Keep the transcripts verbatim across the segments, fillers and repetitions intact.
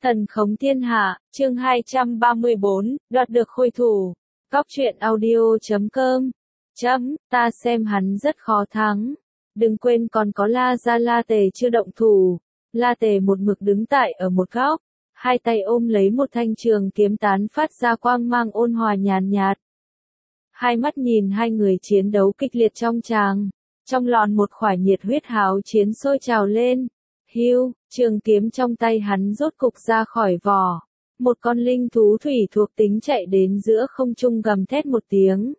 Thần khống thiên hạ, chương hai trăm ba mươi bốn, đoạt được khôi thủ. Góc truyện audio chấm com. Chấm, ta xem hắn rất khó thắng. Đừng quên còn có La Gia La Tề chưa động thủ. La Tề một mực đứng tại ở một góc, hai tay ôm lấy một thanh trường kiếm tán phát ra quang mang ôn hòa nhàn nhạt. Hai mắt nhìn hai người chiến đấu kịch liệt trong tràng, trong lòn một khỏa nhiệt huyết háo chiến sôi trào lên. Hưu, trường kiếm trong tay hắn rốt cục ra khỏi vỏ. Một con linh thú thủy thuộc tính chạy đến giữa không trung gầm thét một tiếng.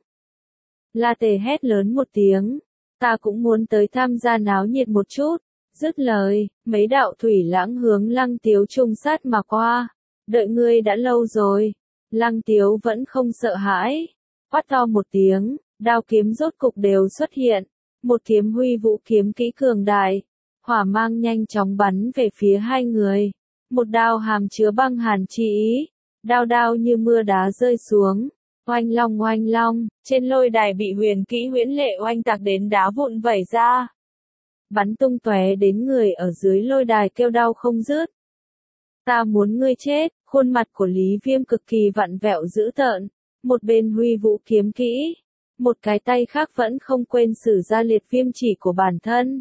La Tề hét lớn một tiếng. Ta cũng muốn tới tham gia náo nhiệt một chút. Dứt lời, mấy đạo thủy lãng hướng Lăng Tiếu trung sát mà qua. Đợi ngươi đã lâu rồi. Lăng Tiếu vẫn không sợ hãi. Quát to một tiếng, đao kiếm rốt cục đều xuất hiện. Một kiếm huy vũ kiếm kỹ cường đại. Hỏa mang nhanh chóng bắn về phía hai người. Một đao hàm chứa băng hàn chi ý. Đao đao như mưa đá rơi xuống. Oanh long oanh long, trên lôi đài bị huyền kỹ huyễn lệ oanh tạc đến đá vụn vẩy ra. Bắn tung tóe đến người ở dưới lôi đài kêu đau không dứt. Ta muốn ngươi chết, khuôn mặt của Lý Viêm cực kỳ vặn vẹo dữ tợn. Một bên huy vũ kiếm kỹ. Một cái tay khác vẫn không quên sử ra liệt viêm chỉ của bản thân.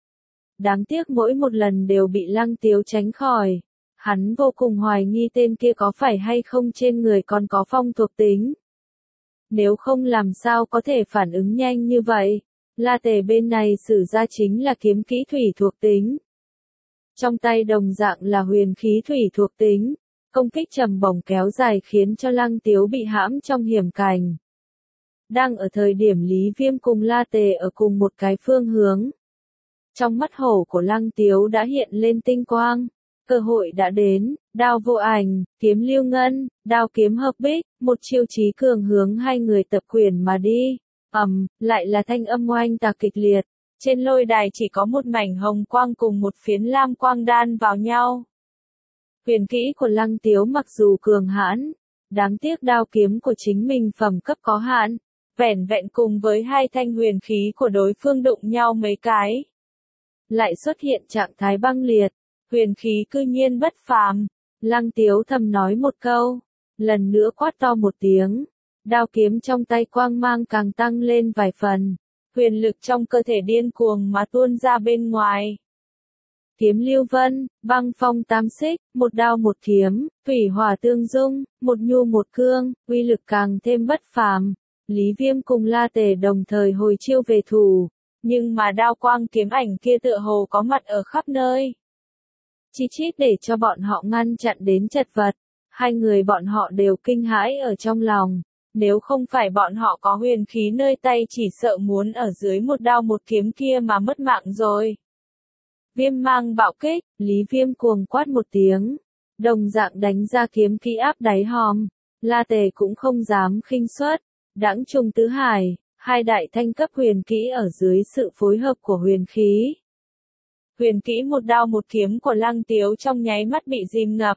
Đáng tiếc mỗi một lần đều bị Lăng Tiếu tránh khỏi. Hắn vô cùng hoài nghi tên kia có phải hay không trên người còn có phong thuộc tính. Nếu không làm sao có thể phản ứng nhanh như vậy. La Tề bên này sử ra chính là kiếm kỹ thủy thuộc tính. Trong tay đồng dạng là huyền khí thủy thuộc tính. Công kích trầm bổng kéo dài khiến cho Lăng Tiếu bị hãm trong hiểm cảnh. Đang ở thời điểm Lý Viêm cùng La Tề ở cùng một cái phương hướng. Trong mắt hổ của Lăng Tiếu đã hiện lên tinh quang. Cơ hội đã đến, đao vô ảnh, kiếm lưu ngân, đao kiếm hợp bích, một chiêu chí cường hướng hai người tập quyền mà đi. Ầm, um, lại là thanh âm oanh tạc kịch liệt. Trên lôi đài chỉ có một mảnh hồng quang cùng một phiến lam quang đan vào nhau. Huyền kỹ của Lăng Tiếu mặc dù cường hãn, đáng tiếc đao kiếm của chính mình phẩm cấp có hạn, vẻn vẹn cùng với hai thanh huyền khí của đối phương đụng nhau mấy cái. Lại xuất hiện trạng thái băng liệt, huyền khí cư nhiên bất phàm. Lăng Tiếu thầm nói một câu, lần nữa quát to một tiếng, đao kiếm trong tay quang mang càng tăng lên vài phần, huyền lực trong cơ thể điên cuồng mà tuôn ra bên ngoài. Kiếm lưu vân, băng phong tám xích, một đao một kiếm, thủy hỏa tương dung, một nhu một cương, uy lực càng thêm bất phàm. Lý Viêm cùng La Tề đồng thời hồi chiêu về thủ. Nhưng mà đao quang kiếm ảnh kia tựa hồ có mặt ở khắp nơi. Chi chít để cho bọn họ ngăn chặn đến chật vật. Hai người bọn họ đều kinh hãi ở trong lòng. Nếu không phải bọn họ có huyền khí nơi tay chỉ sợ muốn ở dưới một đao một kiếm kia mà mất mạng rồi. Viêm mang bạo kích, Lý Viêm cuồng quát một tiếng. Đồng dạng đánh ra kiếm kỹ áp đáy hòm. La Tề cũng không dám khinh suất. Đãng trùng tứ hải. Hai đại thanh cấp huyền kỹ ở dưới sự phối hợp của huyền khí. Huyền kỹ một đao một kiếm của Lăng Tiếu trong nháy mắt bị dìm ngập.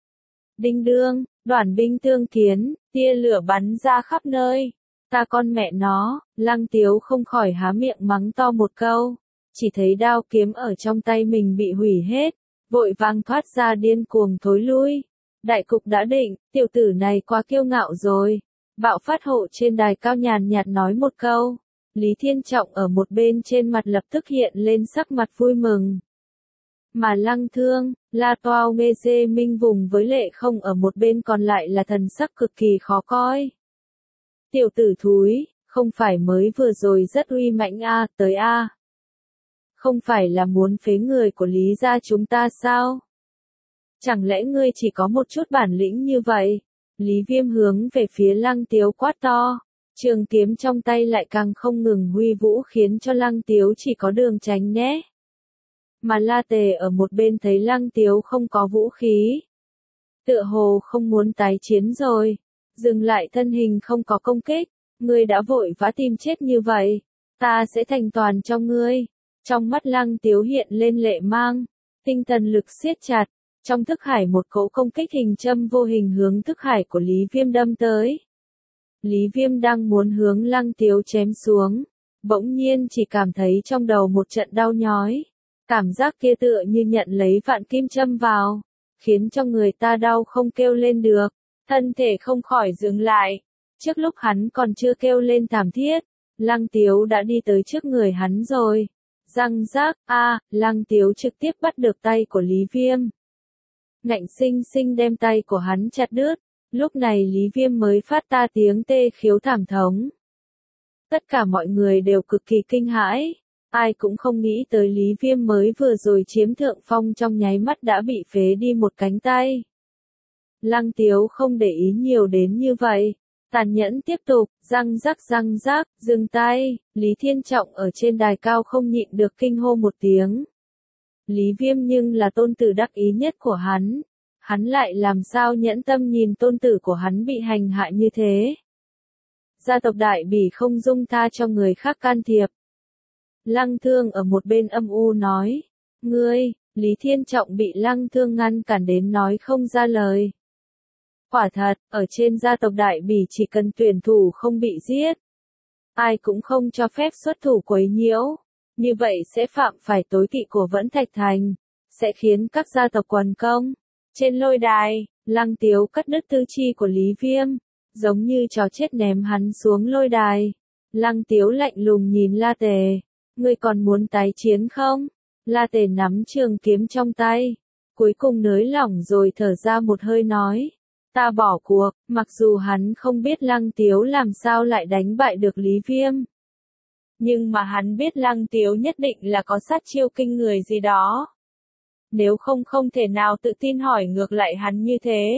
Đinh đương, đoản binh tương kiến, tia lửa bắn ra khắp nơi. Ta con mẹ nó, Lăng Tiếu không khỏi há miệng mắng to một câu. Chỉ thấy đao kiếm ở trong tay mình bị hủy hết, vội vàng thoát ra điên cuồng thối lui. Đại cục đã định, tiểu tử này quá kiêu ngạo rồi. Bạo phát hộ trên đài cao nhàn nhạt nói một câu. Lý Thiên Trọng ở một bên trên mặt lập tức hiện lên sắc mặt vui mừng. Mà Lăng Thương, La Toao Mê Dê Minh vùng với Lệ Không ở một bên còn lại là thần sắc cực kỳ khó coi. Tiểu tử thúi, không phải mới vừa rồi rất uy mạnh a, à, tới a. À. Không phải là muốn phế người của Lý gia chúng ta sao? Chẳng lẽ ngươi chỉ có một chút bản lĩnh như vậy? Lý Viêm hướng về phía Lăng Tiếu quát to, trường kiếm trong tay lại càng không ngừng huy vũ khiến cho Lăng Tiếu chỉ có đường tránh né. Mà La Tề ở một bên thấy Lăng Tiếu không có vũ khí. Tựa hồ không muốn tái chiến rồi, dừng lại thân hình không có công kích, ngươi đã vội vã tìm chết như vậy, ta sẽ thành toàn cho ngươi. Trong mắt Lăng Tiếu hiện lên lệ mang, tinh thần lực siết chặt. Trong thức hải một cỗ công kích hình châm vô hình hướng thức hải của Lý Viêm đâm tới. Lý Viêm đang muốn hướng Lăng Tiếu chém xuống. Bỗng nhiên chỉ cảm thấy trong đầu một trận đau nhói. Cảm giác kia tựa như nhận lấy vạn kim châm vào. khiến cho người ta đau không kêu lên được, thân thể không khỏi dừng lại. Trước lúc hắn còn chưa kêu lên thảm thiết, Lăng Tiếu đã đi tới trước người hắn rồi. Răng rác, a, Lăng Tiếu trực tiếp bắt được tay của Lý Viêm. Ngạnh sinh sinh đem tay của hắn chặt đứt, lúc này Lý Viêm mới phát ta tiếng tê khiếu thảm thống. Tất cả mọi người đều cực kỳ kinh hãi, ai cũng không nghĩ tới Lý Viêm mới vừa rồi chiếm thượng phong trong nháy mắt đã bị phế đi một cánh tay. Lăng Tiếu không để ý nhiều đến như vậy, tàn nhẫn tiếp tục, răng rắc răng rắc, dừng tay, Lý Thiên Trọng ở trên đài cao không nhịn được kinh hô một tiếng. Lý Viêm nhưng là tôn tử đắc ý nhất của hắn, hắn lại làm sao nhẫn tâm nhìn tôn tử của hắn bị hành hạ như thế. Gia tộc Đại Bỉ không dung tha cho người khác can thiệp. Lăng Thương ở một bên âm u nói, ngươi, Lý Thiên Trọng bị Lăng Thương ngăn cản đến nói không ra lời. Quả thật, ở trên gia tộc Đại Bỉ chỉ cần tuyển thủ không bị giết, ai cũng không cho phép xuất thủ quấy nhiễu, như vậy sẽ phạm phải tối kỵ của Vẫn Thạch Thành, sẽ khiến các gia tộc quần công. Trên lôi đài, Lăng Tiếu cắt đứt tư chi của Lý Viêm, giống như chó chết ném hắn xuống lôi đài. Lăng Tiếu lạnh lùng nhìn La Tề, ngươi còn muốn tái chiến không? La Tề nắm trường kiếm trong tay, cuối cùng nới lỏng rồi thở ra một hơi nói, ta bỏ cuộc. Mặc dù hắn không biết Lăng Tiếu làm sao lại đánh bại được Lý Viêm, nhưng mà hắn biết Lăng Tiếu nhất định là có sát chiêu kinh người gì đó. Nếu không không thể nào tự tin hỏi ngược lại hắn như thế.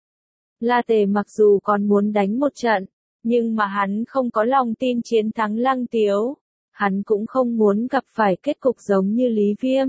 La Tề mặc dù còn muốn đánh một trận, nhưng mà hắn không có lòng tin chiến thắng Lăng Tiếu. Hắn cũng không muốn gặp phải kết cục giống như Lý Viêm.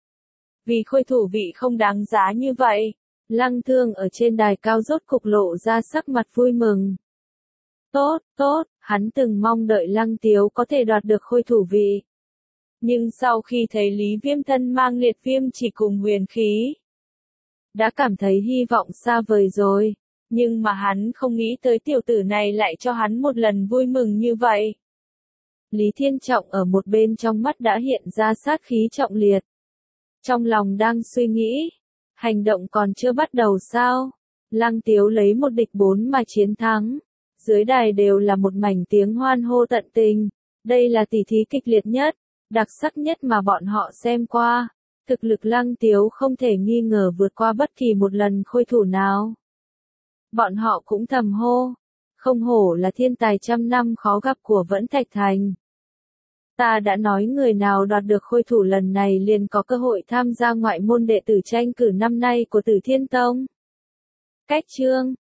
Vì khôi thủ vị không đáng giá như vậy, Lăng Thương ở trên đài cao rốt cục lộ ra sắc mặt vui mừng. Tốt, tốt, hắn từng mong đợi Lăng Tiếu có thể đoạt được khôi thủ vị. Nhưng sau khi thấy Lý Viêm thân mang liệt viêm chỉ cùng huyền khí, đã cảm thấy hy vọng xa vời rồi. Nhưng mà hắn không nghĩ tới tiểu tử này lại cho hắn một lần vui mừng như vậy. Lý Thiên Trọng ở một bên trong mắt đã hiện ra sát khí trọng liệt. Trong lòng đang suy nghĩ, hành động còn chưa bắt đầu sao? Lăng Tiếu lấy một địch bốn mà chiến thắng. Dưới đài đều là một mảnh tiếng hoan hô tận tình. Đây là tỷ thí kịch liệt nhất, đặc sắc nhất mà bọn họ xem qua. Thực lực Lăng Tiếu không thể nghi ngờ vượt qua bất kỳ một lần khôi thủ nào. Bọn họ cũng thầm hô, không hổ là thiên tài trăm năm khó gặp của Vẫn Thạch Thành. Ta đã nói người nào đoạt được khôi thủ lần này liền có cơ hội tham gia ngoại môn đệ tử tranh cử năm nay của Tử Thiên Tông. Cách chương